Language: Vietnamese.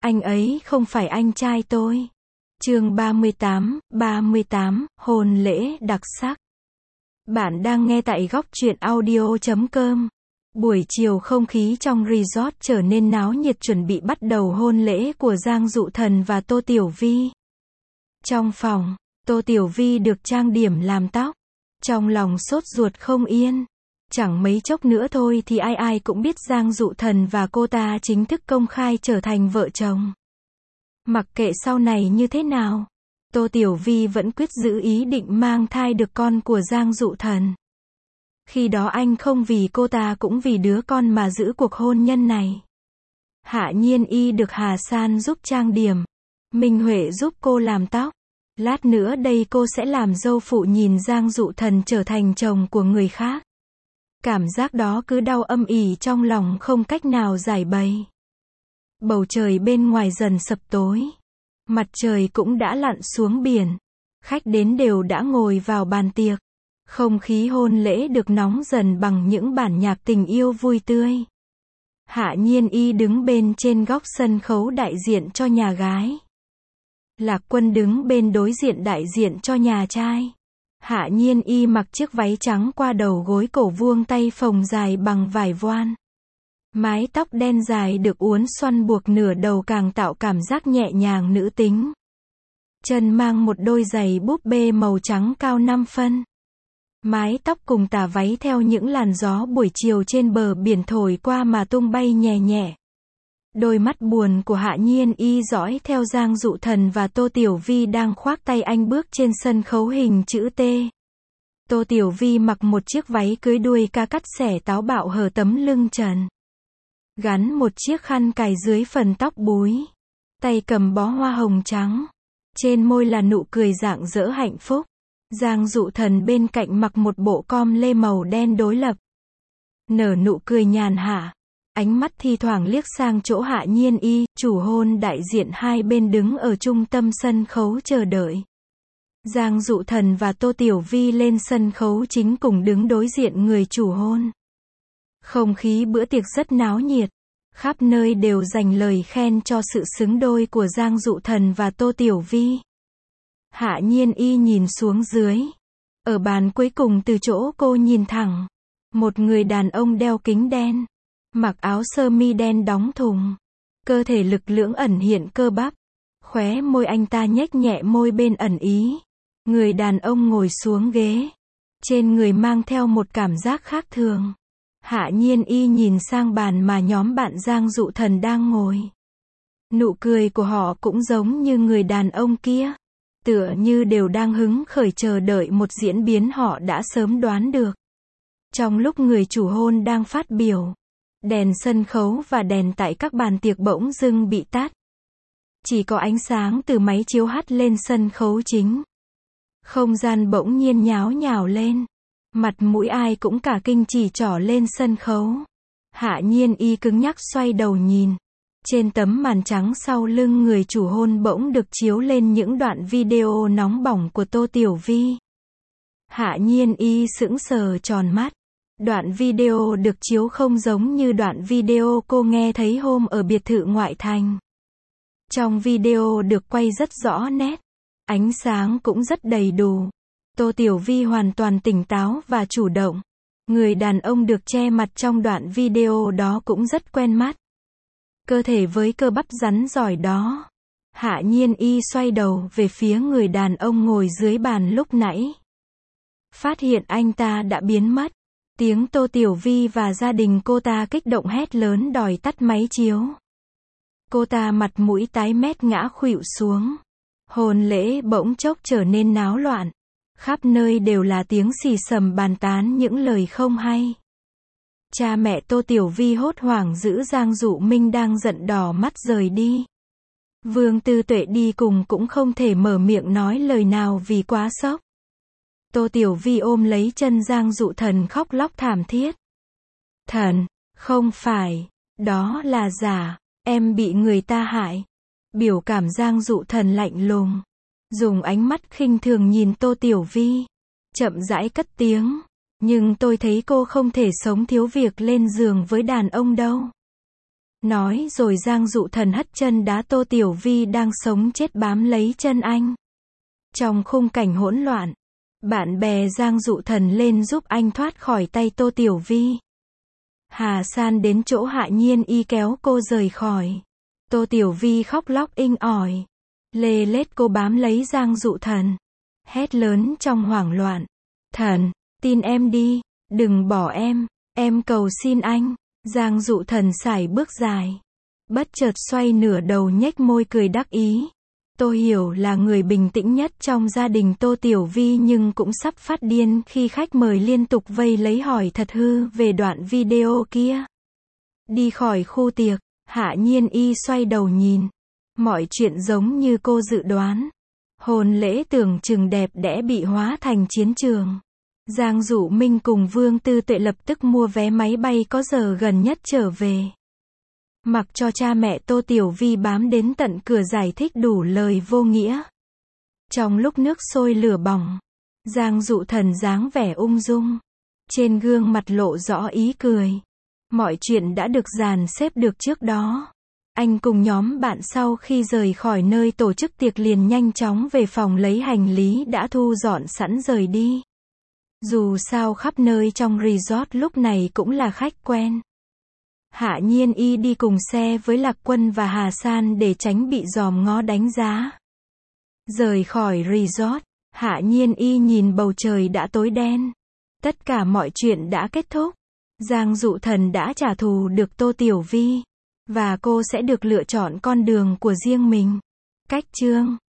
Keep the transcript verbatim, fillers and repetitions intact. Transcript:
Anh ấy không phải anh trai tôi. Chương ba mươi tám, ba mươi tám, hôn lễ đặc sắc. Bạn đang nghe tại góc truyện audio chấm com. Buổi chiều không khí trong resort trở nên náo nhiệt chuẩn bị bắt đầu hôn lễ của Giang Dụ Thần và Tô Tiểu Vi. Trong phòng, Tô Tiểu Vi được trang điểm làm tóc. Trong lòng sốt ruột không yên. Chẳng mấy chốc nữa thôi thì ai ai cũng biết Giang Dụ Thần và cô ta chính thức công khai trở thành vợ chồng. Mặc kệ sau này như thế nào, Tô Tiểu Vi vẫn quyết giữ ý định mang thai được con của Giang Dụ Thần. Khi đó anh không vì cô ta cũng vì đứa con mà giữ cuộc hôn nhân này. Hạ Nhiên Y được Hà San giúp trang điểm. Minh Huệ giúp cô làm tóc. Lát nữa đây cô sẽ làm dâu phụ nhìn Giang Dụ Thần trở thành chồng của người khác. Cảm giác đó cứ đau âm ỉ trong lòng không cách nào giải bày. Bầu trời bên ngoài dần sập tối. Mặt trời cũng đã lặn xuống biển. Khách đến đều đã ngồi vào bàn tiệc. Không khí hôn lễ được nóng dần bằng những bản nhạc tình yêu vui tươi. Hạ Nhiên Y đứng bên trên góc sân khấu đại diện cho nhà gái. Lạc Quân đứng bên đối diện đại diện cho nhà trai. Hạ Nhiên Y mặc chiếc váy trắng qua đầu gối cổ vuông tay phồng dài bằng vải voan. Mái tóc đen dài được uốn xoăn buộc nửa đầu càng tạo cảm giác nhẹ nhàng nữ tính. Chân mang một đôi giày búp bê màu trắng cao năm phân. Mái tóc cùng tà váy theo những làn gió buổi chiều trên bờ biển thổi qua mà tung bay nhẹ nhẹ. Đôi mắt buồn của Hạ Nhiên Y dõi theo Giang Dụ Thần và Tô Tiểu Vi đang khoác tay anh bước trên sân khấu hình chữ T. Tô Tiểu Vi mặc một chiếc váy cưới đuôi ca cắt xẻ táo bạo hở tấm lưng trần. Gắn một chiếc khăn cài dưới phần tóc búi. Tay cầm bó hoa hồng trắng. Trên môi là nụ cười rạng rỡ hạnh phúc. Giang Dụ Thần bên cạnh mặc một bộ com lê màu đen đối lập. Nở nụ cười nhàn hạ. Ánh mắt thi thoảng liếc sang chỗ Hạ Nhiên Y, chủ hôn đại diện hai bên đứng ở trung tâm sân khấu chờ đợi. Giang Dụ Thần và Tô Tiểu Vi lên sân khấu chính cùng đứng đối diện người chủ hôn. Không khí bữa tiệc rất náo nhiệt. Khắp nơi đều dành lời khen cho sự xứng đôi của Giang Dụ Thần và Tô Tiểu Vi. Hạ Nhiên Y nhìn xuống dưới. Ở bàn cuối cùng từ chỗ cô nhìn thẳng. Một người đàn ông đeo kính đen. Mặc áo sơ mi đen đóng thùng. Cơ thể lực lưỡng ẩn hiện cơ bắp. Khóe môi anh ta nhếch nhẹ môi bên ẩn ý. Người đàn ông ngồi xuống ghế. Trên người mang theo một cảm giác khác thường. Hạ Nhiên Y nhìn sang bàn mà nhóm bạn Giang Dụ Thần đang ngồi. Nụ cười của họ cũng giống như người đàn ông kia. Tựa như đều đang hứng khởi chờ đợi một diễn biến họ đã sớm đoán được. Trong lúc người chủ hôn đang phát biểu, đèn sân khấu và đèn tại các bàn tiệc bỗng dưng bị tắt. Chỉ có ánh sáng từ máy chiếu hắt lên sân khấu chính. Không gian bỗng nhiên nháo nhào lên. Mặt mũi ai cũng cả kinh chỉ trỏ lên sân khấu. Hạ Nhiên Y cứng nhắc xoay đầu nhìn. Trên tấm màn trắng sau lưng người chủ hôn bỗng được chiếu lên những đoạn video nóng bỏng của Tô Tiểu Vi. Hạ Nhiên Y sững sờ tròn mắt. Đoạn video được chiếu không giống như đoạn video cô nghe thấy hôm ở biệt thự ngoại thành. Trong video được quay rất rõ nét. Ánh sáng cũng rất đầy đủ. Tô Tiểu Vi hoàn toàn tỉnh táo và chủ động. Người đàn ông được che mặt trong đoạn video đó cũng rất quen mắt. Cơ thể với cơ bắp rắn giỏi đó. Hạ Nhiên Y xoay đầu về phía người đàn ông ngồi dưới bàn lúc nãy. Phát hiện anh ta đã biến mất. Tiếng Tô Tiểu Vi và gia đình cô ta kích động hét lớn đòi tắt máy chiếu. Cô ta mặt mũi tái mét ngã khuỵu xuống. Hôn lễ bỗng chốc trở nên náo loạn. Khắp nơi đều là tiếng xì xầm bàn tán những lời không hay. Cha mẹ Tô Tiểu Vi hốt hoảng giữ Giang Dụ Minh đang giận đỏ mắt rời đi. Vương Tư Tuệ đi cùng cũng không thể mở miệng nói lời nào vì quá sốc. Tô Tiểu Vi ôm lấy chân Giang Dụ Thần khóc lóc thảm thiết. Thần, không phải, đó là giả, em bị người ta hại. Biểu cảm Giang Dụ Thần lạnh lùng. Dùng ánh mắt khinh thường nhìn Tô Tiểu Vi. Chậm rãi cất tiếng. Nhưng tôi thấy cô không thể sống thiếu việc lên giường với đàn ông đâu. Nói rồi Giang Dụ Thần hất chân đá Tô Tiểu Vi đang sống chết bám lấy chân anh. Trong khung cảnh hỗn loạn, bạn bè Giang Dụ Thần lên giúp anh thoát khỏi tay Tô Tiểu Vi. Hà San đến chỗ Hạ Nhiên Y kéo cô rời khỏi. Tô Tiểu Vi khóc lóc inh ỏi. Lê lết cô bám lấy Giang Dụ Thần. Hét lớn trong hoảng loạn. Thần, tin em đi, đừng bỏ em, em cầu xin anh. Giang Dụ Thần sải bước dài. Bất chợt xoay nửa đầu nhếch môi cười đắc ý. Tô Hiểu là người bình tĩnh nhất trong gia đình Tô Tiểu Vi nhưng cũng sắp phát điên khi khách mời liên tục vây lấy hỏi thật hư về đoạn video kia. Đi khỏi khu tiệc, Hạ Nhiên Y xoay đầu nhìn. Mọi chuyện giống như cô dự đoán. Hôn lễ tưởng chừng đẹp đẽ bị hóa thành chiến trường. Giang Dụ Minh cùng Vương Tư Tuệ lập tức mua vé máy bay có giờ gần nhất trở về. Mặc cho cha mẹ Tô Tiểu Vi bám đến tận cửa giải thích đủ lời vô nghĩa. Trong lúc nước sôi lửa bỏng, Giang Dụ Thần dáng vẻ ung dung. Trên gương mặt lộ rõ ý cười. Mọi chuyện đã được dàn xếp được trước đó. Anh cùng nhóm bạn sau khi rời khỏi nơi tổ chức tiệc liền nhanh chóng về phòng lấy hành lý đã thu dọn sẵn rời đi. Dù sao khắp nơi trong resort lúc này cũng là khách quen. Hạ Nhiên Y đi cùng xe với Lạc Quân và Hà San để tránh bị dòm ngó đánh giá. Rời khỏi resort, Hạ Nhiên Y nhìn bầu trời đã tối đen. Tất cả mọi chuyện đã kết thúc. Giang Dụ Thần đã trả thù được Tô Tiểu Vi. Và cô sẽ được lựa chọn con đường của riêng mình. Cách chương